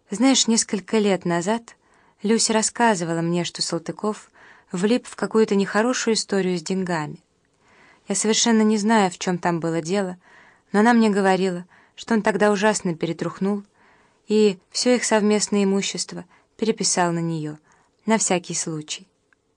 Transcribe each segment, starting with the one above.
Знаешь, несколько лет назад Люся рассказывала мне, что Салтыков влип в какую-то нехорошую историю с деньгами. Я совершенно не знаю, в чем там было дело, но она мне говорила, что он тогда ужасно перетрухнул и все их совместное имущество переписал на нее, на всякий случай.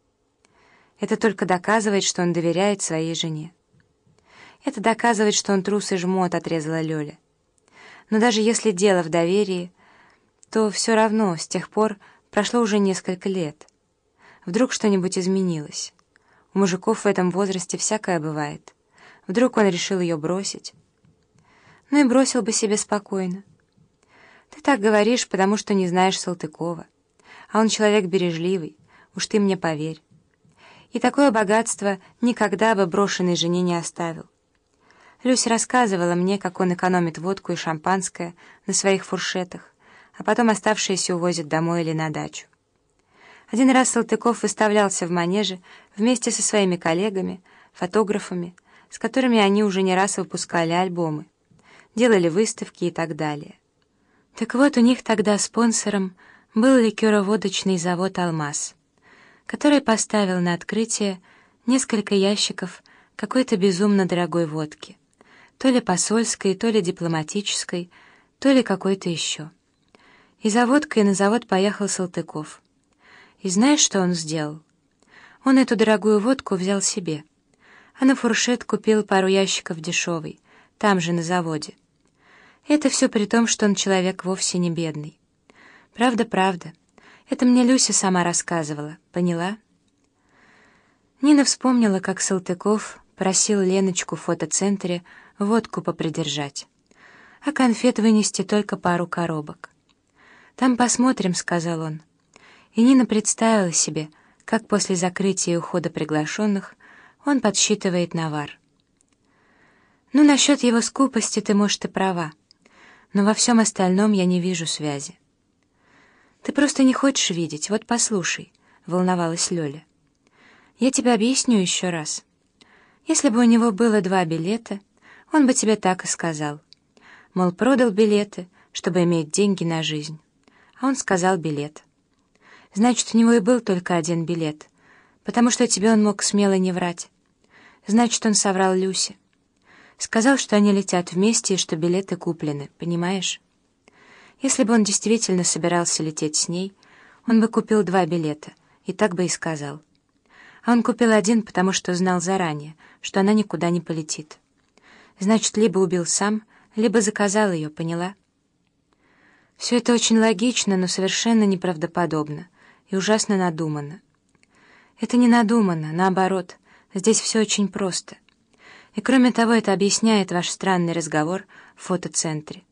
Это только доказывает, что он доверяет своей жене. Это доказывает, что он трус и жмот, отрезала Лёля. Но даже если дело в доверии, то все равно с тех пор прошло уже несколько лет. Вдруг что-нибудь изменилось. У мужиков в этом возрасте всякое бывает. Вдруг он решил ее бросить. Ну и бросил бы себе спокойно. Ты так говоришь, потому что не знаешь Салтыкова. А он человек бережливый, уж ты мне поверь. И такое богатство никогда бы брошенной жене не оставил. Люся рассказывала мне, как он экономит водку и шампанское на своих фуршетах, а потом оставшиеся увозит домой или на дачу. Один раз Салтыков выставлялся в манеже вместе со своими коллегами, фотографами, с которыми они уже не раз выпускали альбомы, делали выставки и так далее. Так вот, у них тогда спонсором был ликероводочный завод «Алмаз», который поставил на открытие несколько ящиков какой-то безумно дорогой водки, то ли посольской, то ли дипломатической, то ли какой-то еще. И за водкой на завод поехал Салтыков. И знаешь, что он сделал? Он эту дорогую водку взял себе, а на фуршет купил пару ящиков дешевой, там же на заводе. Это все при том, что он человек вовсе не бедный. Правда, правда. Это мне Люся сама рассказывала, поняла? Нина вспомнила, как Салтыков просил Леночку в фотоцентре водку попридержать, а конфет вынести только пару коробок. «Там посмотрим», — сказал он. И Нина представила себе, как после закрытия и ухода приглашенных он подсчитывает навар. «Ну, насчет его скупости ты, может, и права, но во всем остальном я не вижу связи». «Ты просто не хочешь видеть, вот послушай», — волновалась Лёля. «Я тебе объясню еще раз. Если бы у него было 2 билета, он бы тебе так и сказал. Мол, продал билеты, чтобы иметь деньги на жизнь. А он сказал билет. Значит, у него и был только 1 билет, потому что тебе он мог смело не врать. Значит, он соврал Люсе. Сказал, что они летят вместе и что билеты куплены, понимаешь? Если бы он действительно собирался лететь с ней, он бы купил 2 билета, и так бы и сказал. А он купил 1, потому что знал заранее, что она никуда не полетит. Значит, либо убил сам, либо заказал ее, поняла? Все это очень логично, но совершенно неправдоподобно и ужасно надуманно. Это не надуманно, наоборот, здесь все очень просто. И кроме того, это объясняет ваш странный разговор в фотоцентре.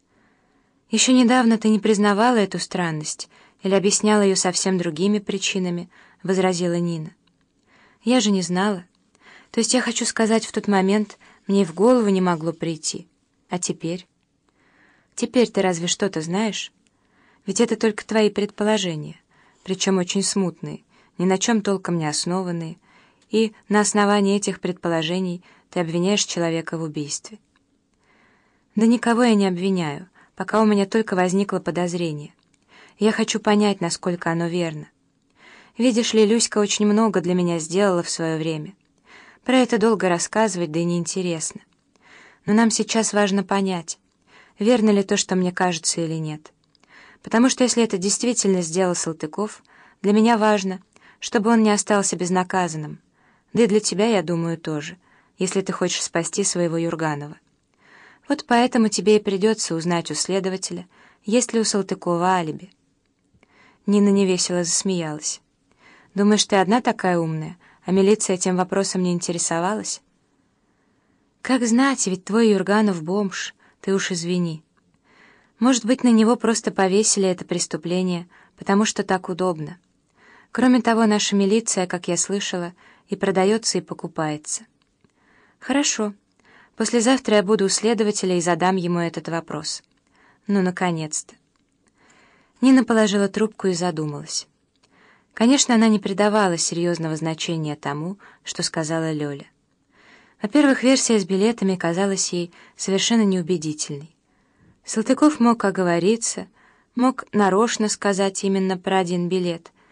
Еще недавно ты не признавала эту странность или объясняла ее совсем другими причинами, — возразила Нина. Я же не знала. То есть я хочу сказать, в тот момент мне и в голову не могло прийти. А теперь? Теперь ты разве что-то знаешь? Ведь это только твои предположения, причем очень смутные, ни на чем толком не основанные, и на основании этих предположений ты обвиняешь человека в убийстве. Да никого я не обвиняю, пока у меня только возникло подозрение. Я хочу понять, насколько оно верно. Видишь ли, Люська очень много для меня сделала в свое время. Про это долго рассказывать, да и неинтересно. Но нам сейчас важно понять, верно ли то, что мне кажется, или нет. Потому что если это действительно сделал Салтыков, для меня важно, чтобы он не остался безнаказанным. Да и для тебя, я думаю, тоже, если ты хочешь спасти своего Юрганова. Вот поэтому тебе и придется узнать у следователя, есть ли у Салтыкова алиби». Нина невесело засмеялась. «Думаешь, ты одна такая умная, а милиция этим вопросом не интересовалась?» «Как знать, ведь твой Юрганов бомж, ты уж извини. Может быть, на него просто повесили это преступление, потому что так удобно. Кроме того, наша милиция, как я слышала, и продается, и покупается». «Хорошо. Послезавтра я буду у следователя и задам ему этот вопрос». «Ну, наконец-то». Нина положила трубку и задумалась. Конечно, она не придавала серьезного значения тому, что сказала Лёля. Во-первых, версия с билетами казалась ей совершенно неубедительной. Салтыков мог оговориться, Мог нарочно сказать именно про один билет,